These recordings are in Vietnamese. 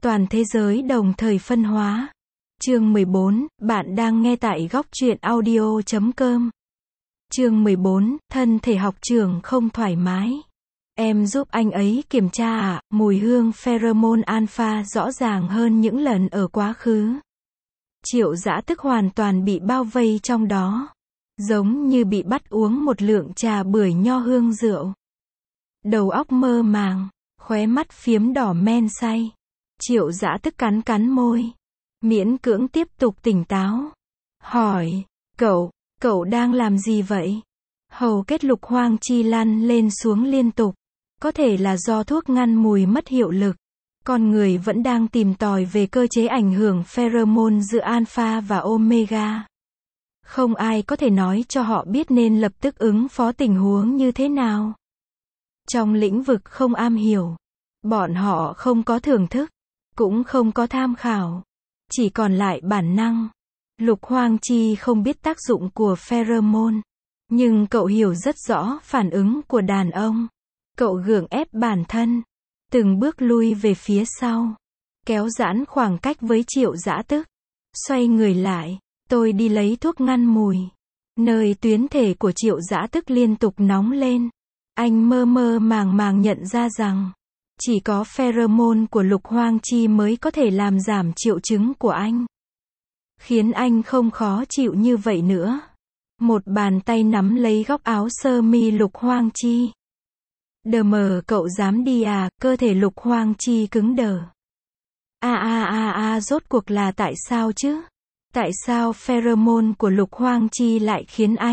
Toàn thế giới đồng thời phân hóa. Chương 14, bạn đang nghe tại góc truyện audio.com. Chương 14, thân thể học trưởng không thoải mái. Em giúp anh ấy kiểm tra ạ, mùi hương pheromone alpha rõ ràng hơn những lần ở quá khứ. Triệu Dã Tức hoàn toàn bị bao vây trong đó. Giống như bị bắt uống một lượng trà bưởi nho hương rượu. Đầu óc mơ màng, khóe mắt phiếm đỏ men say. Triệu Dã Tức cắn cắn môi. Miễn cưỡng tiếp tục tỉnh táo. Hỏi, cậu đang làm gì vậy? Hầu kết Lục Hoang Chi lăn lên xuống liên tục. Có thể là do thuốc ngăn mùi mất hiệu lực. Con người vẫn đang tìm tòi về cơ chế ảnh hưởng pheromone giữa alpha và omega. Không ai có thể nói cho họ biết nên lập tức ứng phó tình huống như thế nào. Trong lĩnh vực không am hiểu, bọn họ không có thưởng thức, cũng không có tham khảo, chỉ còn lại bản năng. Lục Hoang Chi không biết tác dụng của pheromone, nhưng cậu hiểu rất rõ phản ứng của đàn ông. Cậu gượng ép bản thân, từng bước lui về phía sau, kéo giãn khoảng cách với Triệu Dã Tức. Xoay người lại, tôi đi lấy thuốc ngăn mùi. Nơi tuyến thể của Triệu Dã Tức liên tục nóng lên. Anh mơ mơ màng màng nhận ra rằng, chỉ có pheromone của Lục Hoang Chi mới có thể làm giảm triệu chứng của anh. Khiến anh không khó chịu như vậy nữa. Một bàn tay nắm lấy góc áo sơ mi Lục Hoang Chi. Đờ mờ cậu dám đi à, cơ thể Lục Hoang Chi cứng đờ. Rốt cuộc là tại sao chứ? Tại sao pheromone của Lục Hoang Chi lại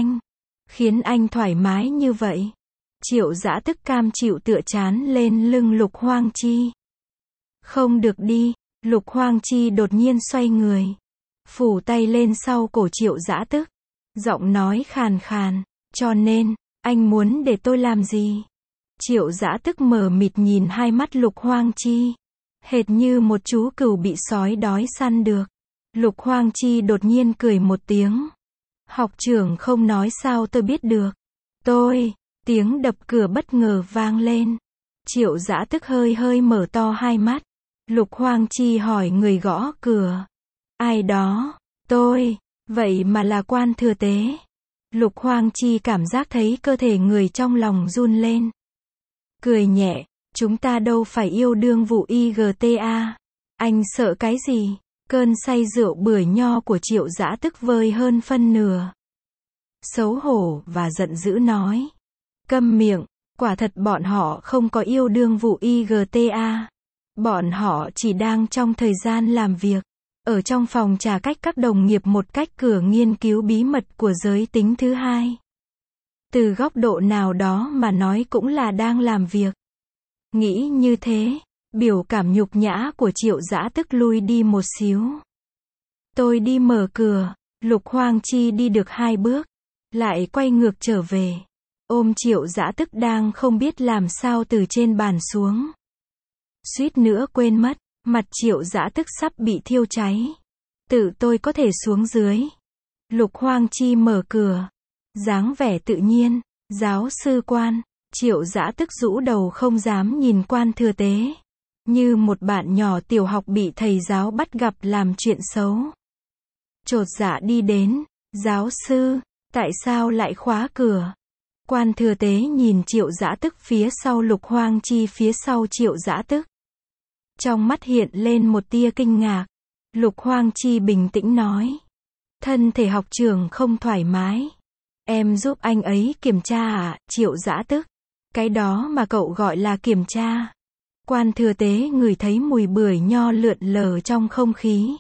khiến anh thoải mái như vậy? Triệu Dã Tức cam chịu tựa chán lên lưng Lục Hoang Chi. Không được đi, Lục Hoang Chi đột nhiên xoay người. Phủ tay lên sau cổ Triệu Dã Tức. Giọng nói khàn khàn, cho nên, anh muốn để tôi làm gì? Triệu Dã Tức mờ mịt nhìn hai mắt Lục Hoang Chi. Hệt như một chú cừu bị sói đói săn được. Lục Hoang Chi đột nhiên cười một tiếng. Học trưởng không nói sao tôi biết được. Tiếng đập cửa bất ngờ vang lên. Triệu Dã Tức hơi mở to hai mắt. Lục Hoang Chi hỏi người gõ cửa. Ai đó? Vậy mà là Quan Thừa Tế. Lục Hoang Chi cảm giác thấy cơ thể người trong lòng run lên. Cười nhẹ, chúng ta đâu phải yêu đương vụ IGTA. Anh sợ cái gì? Cơn say rượu bưởi nho của Triệu Dã Tức vơi hơn phân nửa. Xấu hổ và giận dữ nói. Câm miệng, quả thật bọn họ không có yêu đương vụ IGTA. Bọn họ chỉ đang trong thời gian làm việc, ở trong phòng trà cách các đồng nghiệp một cách cửa nghiên cứu bí mật của giới tính thứ hai. Từ góc độ nào đó mà nói cũng là đang làm việc. Nghĩ như thế, biểu cảm nhục nhã của Triệu Dã Tức lui đi một xíu. Tôi đi mở cửa, Lục Hoang Chi đi được 2 bước, lại quay ngược trở về. Ôm Triệu Dã Tức đang không biết làm sao từ trên bàn xuống. Suýt nữa quên mất, mặt Triệu Dã Tức sắp bị thiêu cháy. Tự tôi có thể xuống dưới. Lục Hoang Chi mở cửa. Dáng vẻ tự nhiên, giáo sư Quan. Triệu Dã Tức rũ đầu không dám nhìn Quan Thừa Tế. Như một bạn nhỏ tiểu học bị thầy giáo bắt gặp làm chuyện xấu. Chột dạ đi đến. Giáo sư, tại sao lại khóa cửa? Quan Thừa Tế nhìn Triệu Dã Tức phía sau Lục Hoang Chi phía sau Triệu Dã Tức. Trong mắt hiện lên một tia kinh ngạc. Lục Hoang Chi bình tĩnh nói. Thân thể học trưởng không thoải mái. Em giúp anh ấy kiểm tra à, Triệu Dã Tức? Cái đó mà cậu gọi là kiểm tra. Quan Thừa Tế ngửi thấy mùi bưởi nho lượn lờ trong không khí.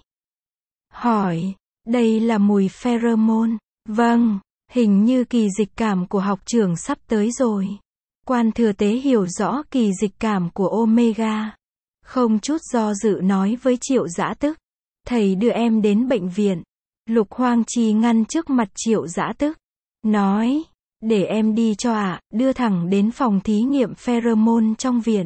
Hỏi, đây là mùi pheromone? Vâng, hình như kỳ dịch cảm của học trưởng sắp tới rồi. Quan Thừa Tế hiểu rõ kỳ dịch cảm của omega. Không chút do dự nói với Triệu Dã Tức. Thầy đưa em đến bệnh viện. Lục Hoang Chi ngăn trước mặt Triệu Dã Tức. Nói, để em đi cho ạ, đưa thẳng đến phòng thí nghiệm pheromone trong viện.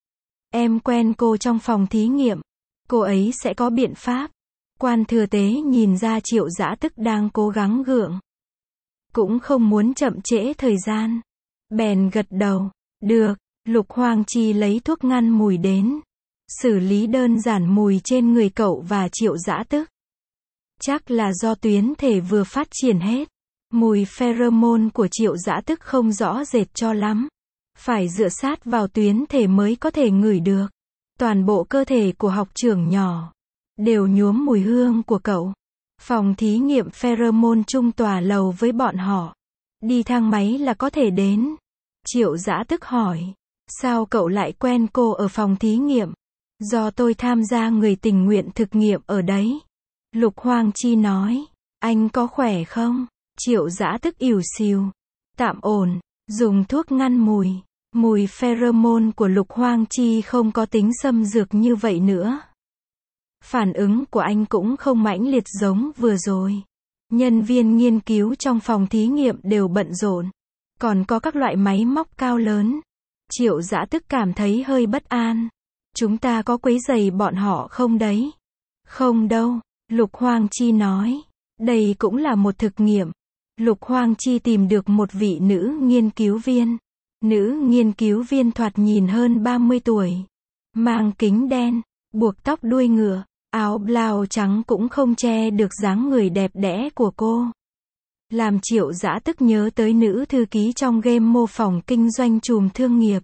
Em quen cô trong phòng thí nghiệm. Cô ấy sẽ có biện pháp. Quan Thừa Tế nhìn ra Triệu Dã Tức đang cố gắng gượng. Cũng không muốn chậm trễ thời gian. Bèn gật đầu. Được, Lục Hoang Chi lấy thuốc ngăn mùi đến. xử lý đơn giản mùi trên người cậu và Triệu Dã Tức. Chắc là do tuyến thể vừa phát triển hết. Mùi pheromone của Triệu Dã Tức không rõ rệt cho lắm. Phải dựa sát vào tuyến thể mới có thể ngửi được. Toàn bộ cơ thể của học trưởng nhỏ đều nhuốm mùi hương của cậu. Phòng thí nghiệm pheromone chung tòa lầu với bọn họ. Đi thang máy là có thể đến. Triệu Dã Tức hỏi. Sao cậu lại quen cô ở phòng thí nghiệm? Do tôi tham gia người tình nguyện thực nghiệm ở đấy. Lục Hoang Chi nói. Anh có khỏe không? Triệu Dã Tức ỉu xìu. Tạm ổn. Dùng thuốc ngăn mùi. Mùi pheromone của Lục Hoang Chi không có tính xâm dược như vậy nữa. Phản ứng của anh cũng không mãnh liệt giống vừa rồi. Nhân viên nghiên cứu trong phòng thí nghiệm đều bận rộn. Còn có các loại máy móc cao lớn. Triệu Dã Tức cảm thấy hơi bất an. Chúng ta có quấy rầy bọn họ không đấy? Không đâu, Lục Hoang Chi nói. Đây cũng là một thực nghiệm. Lục Hoang Chi tìm được một vị nữ nghiên cứu viên. Nữ nghiên cứu viên thoạt nhìn hơn 30 tuổi. Mang kính đen, buộc tóc đuôi ngựa, áo blau trắng cũng không che được dáng người đẹp đẽ của cô. Làm Triệu Dã Tức nhớ tới nữ thư ký trong game mô phỏng kinh doanh chùm thương nghiệp.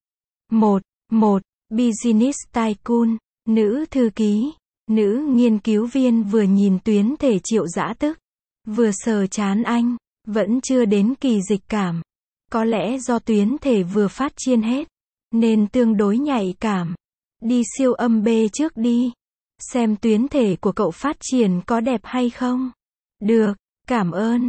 1. Business Tycoon. Nữ thư ký. Nữ nghiên cứu viên vừa nhìn tuyến thể Triệu Dã Tức, vừa sờ trán anh. Vẫn chưa đến kỳ dịch cảm. Có lẽ do tuyến thể vừa phát triển hết, nên tương đối nhạy cảm. Đi siêu âm B trước đi. Xem tuyến thể của cậu phát triển có đẹp hay không. Được, cảm ơn.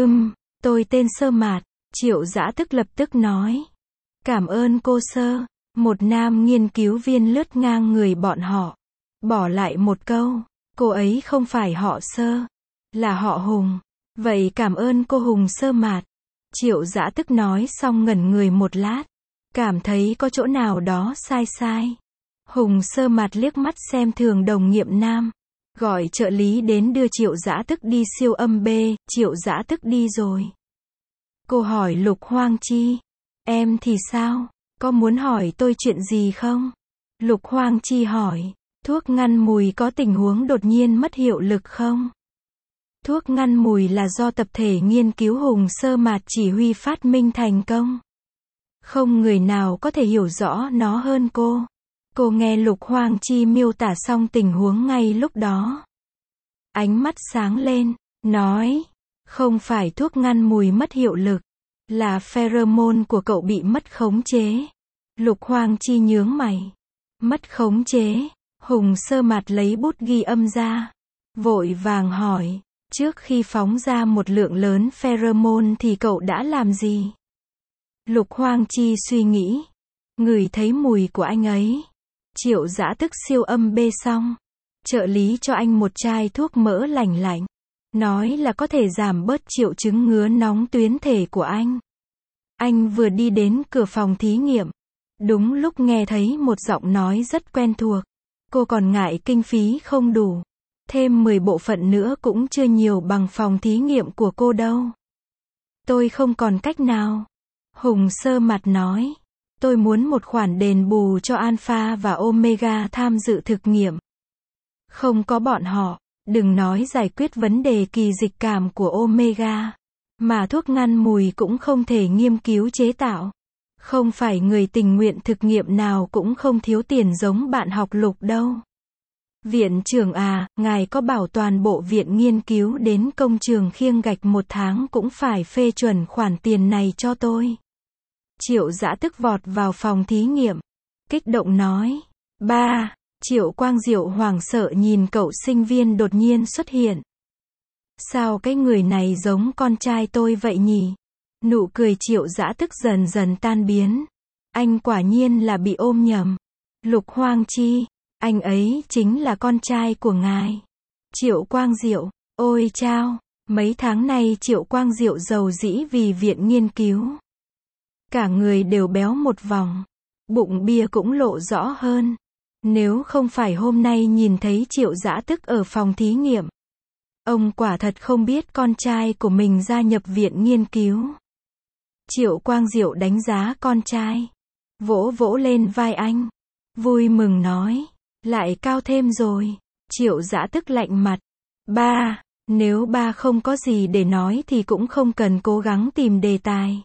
Tôi tên Sơ Mạt. Triệu Dã Tức lập tức nói. Cảm ơn cô Sơ. Một nam nghiên cứu viên lướt ngang người bọn họ. Bỏ lại một câu. Cô ấy không phải họ Sơ, là họ Hùng. Vậy cảm ơn cô Hùng Sơ Mạt. Triệu Dã Tức nói xong ngẩn người một lát. Cảm thấy có chỗ nào đó sai. Hùng Sơ Mạt liếc mắt xem thường đồng nghiệp nam. Gọi trợ lý đến đưa Triệu Dã Tức đi siêu âm B. Triệu Dã Tức đi rồi. Cô hỏi Lục Hoang Chi. Em thì sao? Có muốn hỏi tôi chuyện gì không? Lục Hoang Chi hỏi. Thuốc ngăn mùi có tình huống đột nhiên mất hiệu lực không? Thuốc ngăn mùi là do tập thể nghiên cứu Hùng Sơ Mạt chỉ huy phát minh thành công. Không người nào có thể hiểu rõ nó hơn cô. Cô nghe Lục Hoang Chi miêu tả xong tình huống ngay lúc đó. Ánh mắt sáng lên, nói. Không phải thuốc ngăn mùi mất hiệu lực, là pheromone của cậu bị mất khống chế. Lục Hoang Chi nhướng mày. Mất khống chế. Hùng Sơ Mạt lấy bút ghi âm ra. Vội vàng hỏi. Trước khi phóng ra một lượng lớn pheromone thì cậu đã làm gì? Lục Hoang Chi suy nghĩ. Ngửi thấy mùi của anh ấy. Triệu Dã Tức siêu âm B xong. Trợ lý cho anh một chai thuốc mỡ lành lạnh. Nói là có thể giảm bớt triệu chứng ngứa nóng tuyến thể của anh. Anh vừa đi đến cửa phòng thí nghiệm. Đúng lúc nghe thấy một giọng nói rất quen thuộc. Cô còn ngại kinh phí không đủ. Thêm 10 bộ phận nữa cũng chưa nhiều bằng phòng thí nghiệm của cô đâu. Tôi không còn cách nào. Hùng Sơ Mạt nói. Tôi muốn một khoản đền bù cho Alpha và Omega tham dự thực nghiệm. Không có bọn họ, đừng nói giải quyết vấn đề kỳ dịch cảm của Omega. Mà thuốc ngăn mùi cũng không thể nghiên cứu chế tạo. Không phải người tình nguyện thực nghiệm nào cũng không thiếu tiền giống bạn học Lục đâu. Viện trưởng à, ngài có bảo toàn bộ viện nghiên cứu đến công trường khiêng gạch 1 tháng cũng phải phê chuẩn khoản tiền này cho tôi. Triệu Dã Tức vọt vào phòng thí nghiệm. Kích động nói. Ba. Triệu Quang Diệu hoảng sợ nhìn cậu sinh viên đột nhiên xuất hiện. Sao cái người này giống con trai tôi vậy nhỉ? Nụ cười Triệu Dã Tức dần dần tan biến. Anh quả nhiên là bị ôm nhầm. Lục Hoang Chi. Anh ấy chính là con trai của ngài. Triệu Quang Diệu. Ôi chao. Mấy tháng nay Triệu Quang Diệu giàu dĩ vì viện nghiên cứu. Cả người đều béo một vòng. Bụng bia cũng lộ rõ hơn. Nếu không phải hôm nay nhìn thấy Triệu Dã Tức ở phòng thí nghiệm. Ông quả thật không biết con trai của mình gia nhập viện nghiên cứu. Triệu Quang Diệu đánh giá con trai. Vỗ vỗ lên vai anh. Vui mừng nói. Lại cao thêm rồi. Triệu Dã tức lạnh mặt. Ba, nếu ba không có gì để nói thì cũng không cần cố gắng tìm đề tài.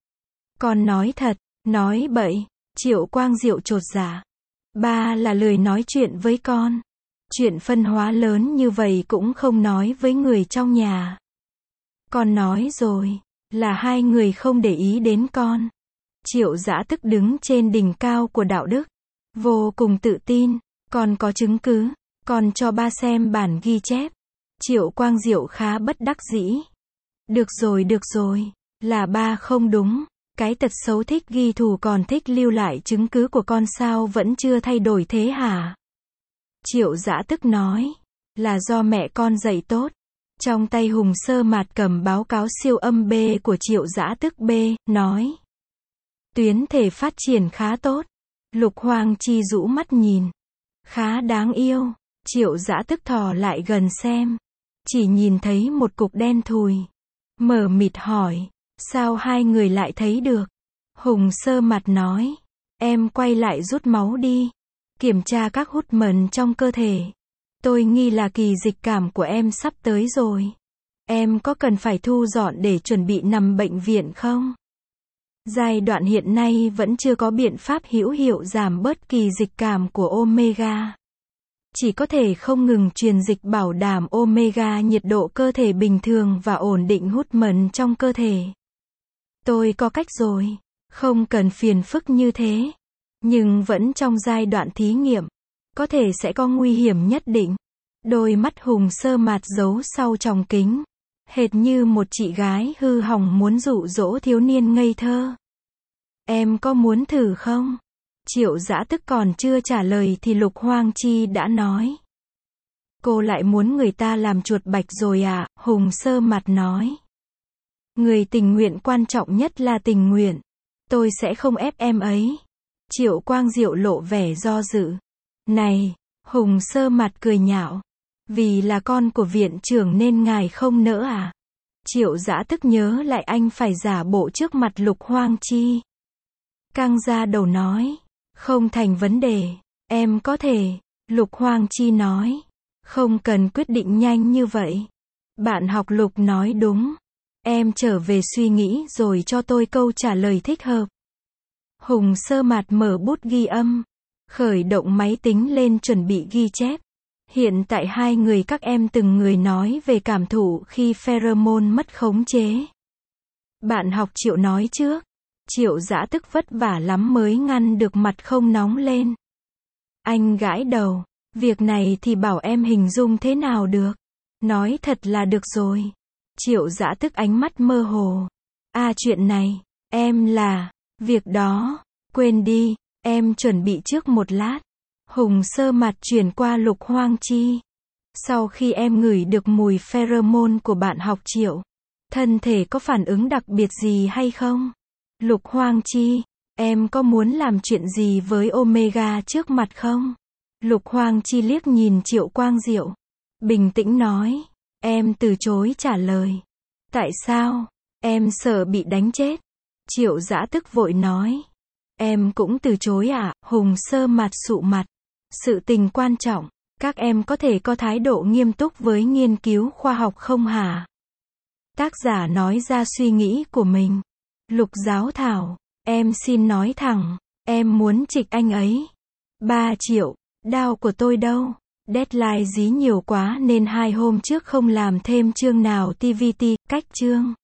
Con nói thật, nói bậy. Triệu Quang Diệu chột dạ. Ba là lười nói chuyện với con. Chuyện phân hóa lớn như vậy cũng không nói với người trong nhà. Con nói rồi, là hai người không để ý đến con. Triệu Dã tức đứng trên đỉnh cao của đạo đức. Vô cùng tự tin, con có chứng cứ, con cho ba xem bản ghi chép. Triệu Quang Diệu khá bất đắc dĩ. Được rồi, là ba không đúng. Cái tật xấu thích ghi thù còn thích lưu lại chứng cứ của con sao vẫn chưa thay đổi thế hả? Triệu Dã tức nói, là do mẹ con dạy tốt. Trong tay Hùng Sơ Mạt cầm báo cáo siêu âm B của Triệu Dã tức B, nói. Tuyến thể phát triển khá tốt. Lục Hoang Chi rũ mắt nhìn. Khá đáng yêu. Triệu Dã tức thò lại gần xem. Chỉ nhìn thấy một cục đen thùi. Mờ mịt hỏi. Sao hai người lại thấy được? Hùng Sơ Mạt nói. Em quay lại rút máu đi. Kiểm tra các hút mần trong cơ thể. Tôi nghi là kỳ dịch cảm của em sắp tới rồi. Em có cần phải thu dọn để chuẩn bị nằm bệnh viện không? Giai đoạn hiện nay vẫn chưa có biện pháp hữu hiệu giảm bớt kỳ dịch cảm của Omega. Chỉ có thể không ngừng truyền dịch bảo đảm Omega nhiệt độ cơ thể bình thường và ổn định hút mần trong cơ thể. Tôi có cách rồi. Không cần phiền phức như thế. Nhưng vẫn trong giai đoạn thí nghiệm. Có thể sẽ có nguy hiểm nhất định. Đôi mắt Hùng Sơ Mạt giấu sau tròng kính. Hệt như một chị gái hư hỏng muốn dụ dỗ thiếu niên ngây thơ. Em có muốn thử không? Triệu Dã tức còn chưa trả lời thì Lục Hoang Chi đã nói. Cô lại muốn người ta làm chuột bạch rồi à? Hùng Sơ Mạt nói. Người tình nguyện quan trọng nhất là tình nguyện. Tôi sẽ không ép em ấy. Triệu Quang Diệu lộ vẻ do dự. Này, Hùng Sơ Mạt cười nhạo. Vì là con của viện trưởng nên ngài không nỡ à? Triệu Dã tức nhớ lại anh phải giả bộ trước mặt Lục Hoang Chi. Căng ra đầu nói. Không thành vấn đề. Em có thể. Lục Hoang Chi nói. Không cần quyết định nhanh như vậy. Bạn học Lục nói đúng. Em trở về suy nghĩ rồi cho tôi câu trả lời thích hợp. Hùng Sơ Mạt mở bút ghi âm. Khởi động máy tính lên chuẩn bị ghi chép. Hiện tại hai người các em từng người nói về cảm thụ khi pheromone mất khống chế. Bạn học Triệu nói trước. Triệu Dã tức vất vả lắm mới ngăn được mặt không nóng lên. Anh gãi đầu. Việc này thì bảo em hình dung thế nào được. Nói thật là được rồi. Triệu Dã tức ánh mắt mơ hồ. Chuyện này, em là, việc đó, quên đi, em chuẩn bị trước một lát. Hùng Sơ Mạt chuyển qua Lục Hoang Chi. Sau khi em ngửi được mùi pheromone của bạn học Triệu, thân thể có phản ứng đặc biệt gì hay không? Lục Hoang Chi, em có muốn làm chuyện gì với Omega trước mặt không? Lục Hoang Chi liếc nhìn Triệu Quang Diệu. Bình tĩnh nói. Em từ chối trả lời. Tại sao? Em sợ bị đánh chết. Triệu Dã tức vội nói. Em cũng từ chối à? Hùng Sơ Mạt sụ mặt. Sự tình quan trọng. Các em có thể có thái độ nghiêm túc với nghiên cứu khoa học không hả? Tác giả nói ra suy nghĩ của mình. Lục Giáo Thảo. Em xin nói thẳng. Em muốn trịch anh ấy. 3 triệu. Đao của tôi đâu? Deadline dí nhiều quá nên 2 hôm trước không làm thêm chương nào TVT, cách chương.